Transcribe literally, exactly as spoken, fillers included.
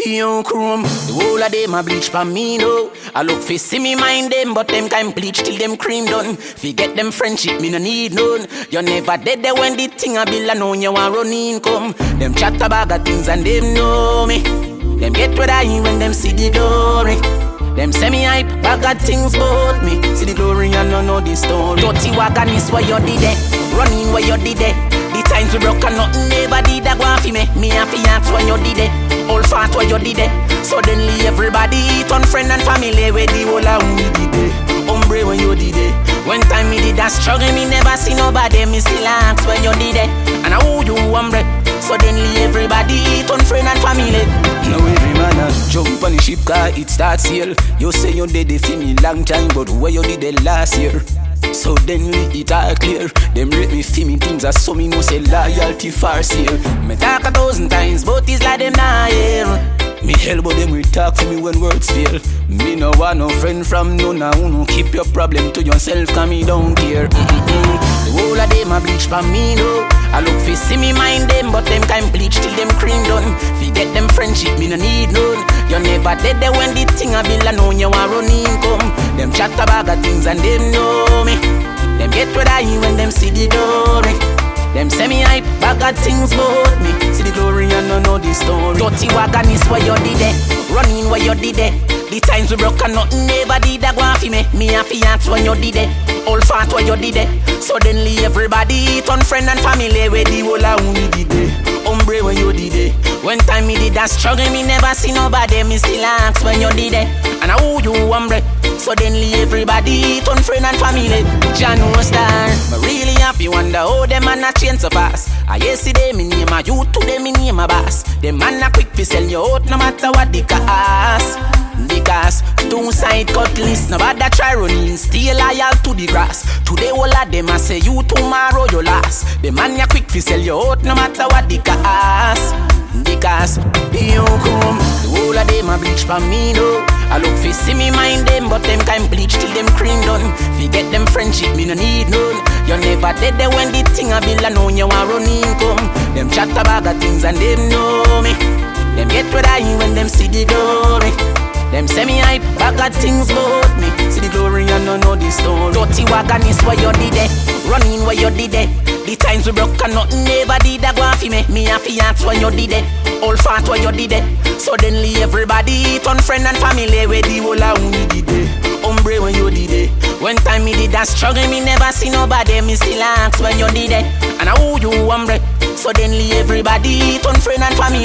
Young chrome, the whole of them a bleach for me no. I look fi see me mind them, but them kind bleach till them cream done. Forget them friendship, me no need none. You never dead there when the thing a bill and know you want run income. Them chat about the things and them know me. Them get what I when them see the glory. Them semi hype, bag of things about me. See the glory and no know the story. Dirty wagon is where you did it, running where you did it. The times we broke and nothing never did that go for me. Me and fiance when you did it, all fat where you did it. Suddenly everybody turn friend and family where the whole of we did it. Hombre when you did it. When time me did that struggle, me never see nobody. Me still ask when you did it. And I who you hombre. Suddenly everybody turn friend and family. Now every man a jump on the ship car it starts sail. You say you did it for me long time, but where you did it last year? So then we it all clear. Them rate me for me things as so me no say loyalty for sale. Me talk a thousand times, but it's like them nah hear. Me hell but them we talk for me when words fail. Me no want no friend from none of uno. Keep your problem to yourself, cause me don't care. Mm-mm-mm. The whole of them a bleach for me no. I look fi see me mind them, but them kind bleach till them cream done. Forget them friendship, me no need none. You never dead there when the thing a bill and know you want run income. Them chat about the things and them know me. Them get what I when them see the glory. Them semi hype, bag of things about me. See the glory and no know the story. Dirty wagon is where you did it, running where you did it. The times we broke and nothing never did that go for me. Me and fiance when you did it, all fat where you did it. Suddenly everybody turn friend and family where the whole of we did it. Hombre when you did it. When time me did that struggle, me never see nobody. Me still ask when you did it. And I who you hombre. Suddenly everybody turn friend and family. John no star. But really happy wonder how them man a change so fast. I yesterday me name a youth, today me name a boss. Them man a quick fi sell you out no matter what the cost. Because two side cutlass, nobody try running, stay loyal to the grass. Today all of them a say you tomorrow you last. The man ya quick fi sell you out no matter what the cost. Because you come, the whole of them a bleach for me no. I look fi see me mind them, but them kind bleach till them cream done. Forget them friendship, me no need none. You never dead there when the thing a bill and know you want run income. Them chat about the things and them know me. Them get what I when them see the glory. Them semi hype, bag of things about me. See the glory and no know the story. Dirty wagon is where you did it, running where you did it. The times we broke and nothing never did that go for me. Me and fiance when you did it, all fat where you did it. Suddenly everybody turn friend and family where the whole of we did it. Hombre when you did it. When time me did that struggle, me never see nobody. Me still ask when you did it. And I who you hombre. Suddenly everybody turn friend and family.